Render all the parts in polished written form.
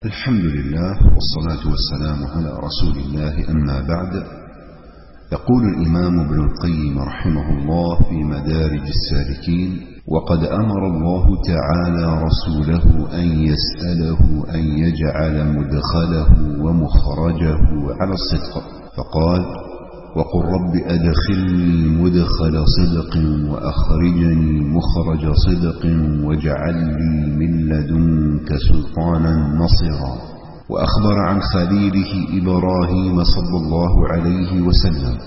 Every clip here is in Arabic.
الحمد لله والصلاة والسلام على رسول الله، أما بعد. يقول الإمام ابن القيم رحمه الله في مدارج السالكين: وقد أمر الله تعالى رسوله أن يسأله أن يجعل مدخله ومخرجه على الصدق، فقال: وقل رب أدخلني مدخل صدق وأخرجني مخرج صدق واجعل لي من لدنك سلطانا نصرا. وأخبر عن خليله إبراهيم صلى الله عليه وسلم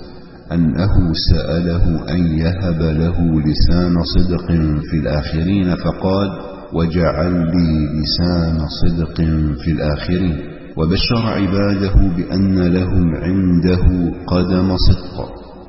أنه سأله أن يهب له لسان صدق في الآخرين، فقال: واجعل لي لسان صدق في الآخرين. وبشر عباده بأن لهم عنده قدم صدق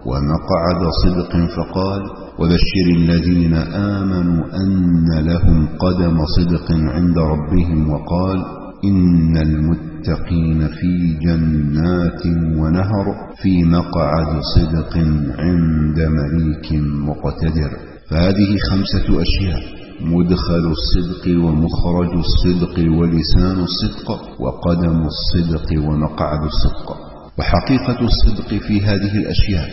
ومقعد صدق، فقال: وبشر الذين آمنوا أن لهم قدم صدق عند ربهم، وقال: إن المتقين في جنات ونهر في مقعد صدق عند مليك مقتدر. فهذه 5 أشياء: مدخل الصدق ومخرج الصدق ولسان الصدق وقدم الصدق ومقعد الصدق. وحقيقة الصدق في هذه الأشياء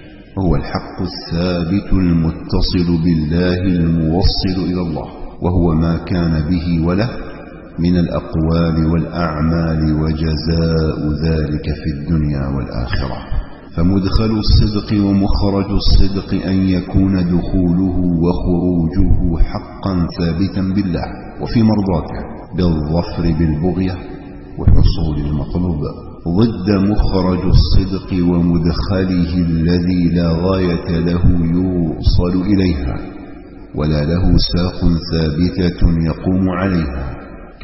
هو الحق الثابت المتصل بالله الموصل إلى الله، وهو ما كان به وله من الأقوال والأعمال، وجزاء ذلك في الدنيا والآخرة. فمدخل الصدق ومخرج الصدق أن يكون دخوله وخروجه حقا ثابتا بالله وفي مرضاته، بالظفر بالبغية وحصول المطلوب، ضد مخرج الصدق ومدخله الذي لا غاية له يوصل إليها ولا له ساق ثابتة يقوم عليها،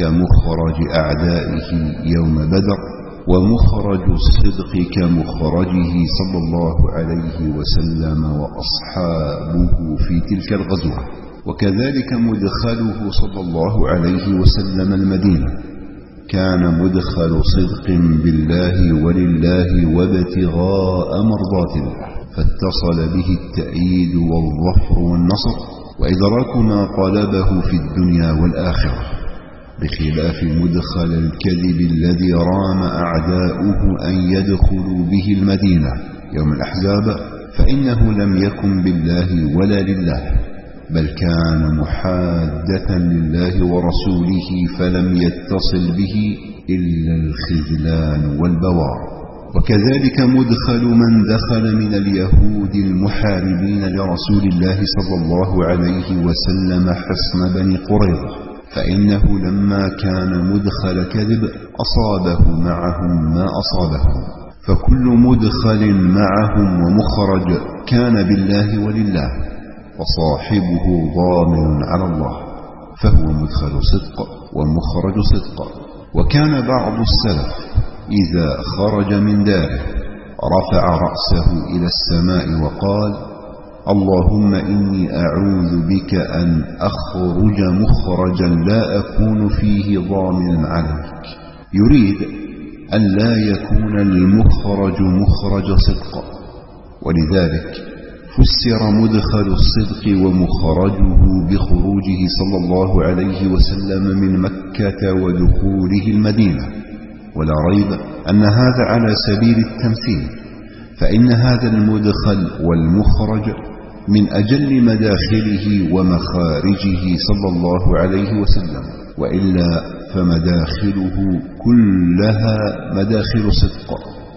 كمخرج أعدائه يوم بدر، ومخرج الصدق كمخرجه صلى الله عليه وسلم وأصحابه في تلك الغزوة. وكذلك مدخله صلى الله عليه وسلم المدينة كان مدخل صدق بالله ولله وابتغاء مرضات الله، فاتصل به التأييد والظفر والنصر وإدراك ما طلبه في الدنيا والآخرة، بخلاف مدخل الكذب الذي رام أعداؤه أن يدخلوا به المدينة يوم الأحزاب، فإنه لم يكن بالله ولا لله، بل كان محادة لله ورسوله، فلم يتصل به إلا الخذلان والبوار. وكذلك مدخل من دخل من اليهود المحاربين لرسول الله صلى الله عليه وسلم حصن بني قريظة، فإنه لما كان مدخل كذب أصابه معهم ما أصابهم، فكل مدخل معهم ومخرج كان بالله ولله، وصاحبه ضامن على الله، فهو مدخل صدق ومخرج صدق. وكان بعض السلف إذا خرج من داره رفع رأسه إلى السماء وقال: اللهم إني أعوذ بك أن أخرج مخرجا لا أكون فيه ضامنا عليك، يريد أن لا يكون المخرج مخرج صدق. ولذلك فسر مدخل الصدق ومخرجه بخروجه صلى الله عليه وسلم من مكة ودخوله المدينة، ولا ريب أن هذا على سبيل التمثيل، فإن هذا المدخل والمخرج من أجل مداخله ومخارجه صلى الله عليه وسلم، وإلا فمداخله كلها مداخل صدق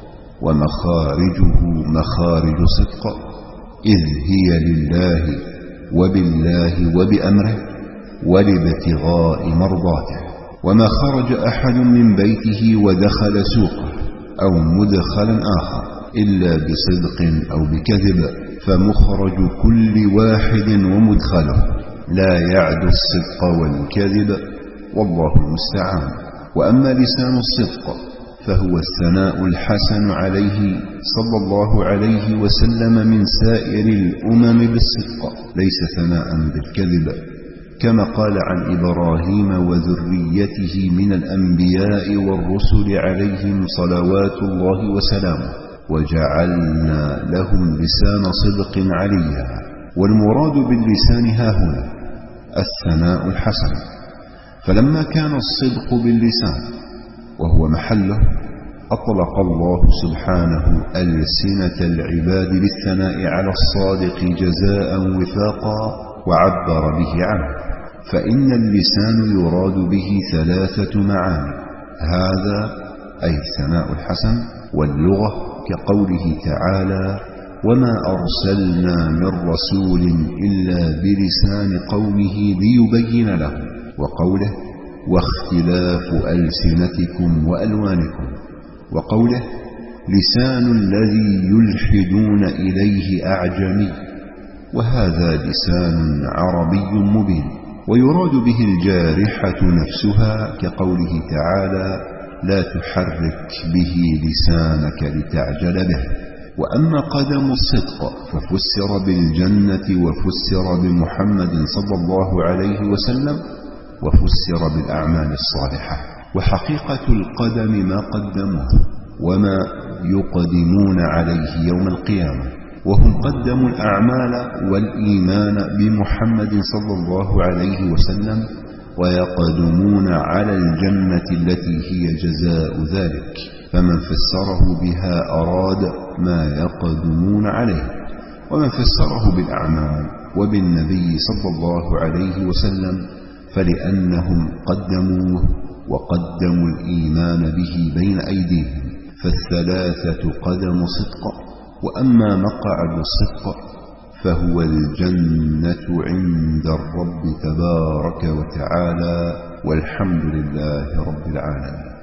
ومخارجه مخارج صدق، إذ هي لله وبالله وبأمره ولابتغاء مرضاته. وما خرج أحد من بيته ودخل سوقه أو مدخلا آخر إلا بصدق أو بكذب، فمخرج كل واحد ومدخله لا يعد الصدق والكذب، والله المستعان. وأما لسان الصدق فهو الثناء الحسن عليه صلى الله عليه وسلم من سائر الأمم بالصدق، ليس ثناء بالكذب، كما قال عن إبراهيم وذريته من الأنبياء والرسل عليهم صلوات الله وسلامه: وجعلنا لهم لسان صدق عليا. والمراد باللسان هاهنا الثناء الحسن، فلما كان الصدق باللسان وهو محله، أطلق الله سبحانه ألسنة العباد للثناء على الصادق جزاء وفاقا وعبر به عنه. فإن اللسان يراد به 3 معاني: هذا أي الثناء الحسن، واللغة كقوله تعالى: وما أرسلنا من رسول إلا بلسان قومه ليبين له، وقوله: واختلاف ألسنتكم وألوانكم، وقوله: لسان الذي يلحدون إليه أعجمي، وهذا لسان عربي مبين. ويراد به الجارحة نفسها كقوله تعالى: لا تحرك به لسانك لتعجل به. وأما قدم الصدق ففسر بالجنة، وفسر بمحمد صلى الله عليه وسلم، وفسر بالأعمال الصالحة. وحقيقة القدم ما قدموه وما يقدمون عليه يوم القيامة، وهم قدموا الأعمال والإيمان بمحمد صلى الله عليه وسلم، ويقدمون على الجنة التي هي جزاء ذلك. فمن فسره بها أراد ما يقدمون عليه، ومن فسره بالأعمال وبالنبي صلى الله عليه وسلم فلأنهم قدموه وقدموا الإيمان به بين أيديهم. فال3 قدم صدق. وأما مقعد الصدق فهو الجنة عند الرب تبارك وتعالى، والحمد لله رب العالمين.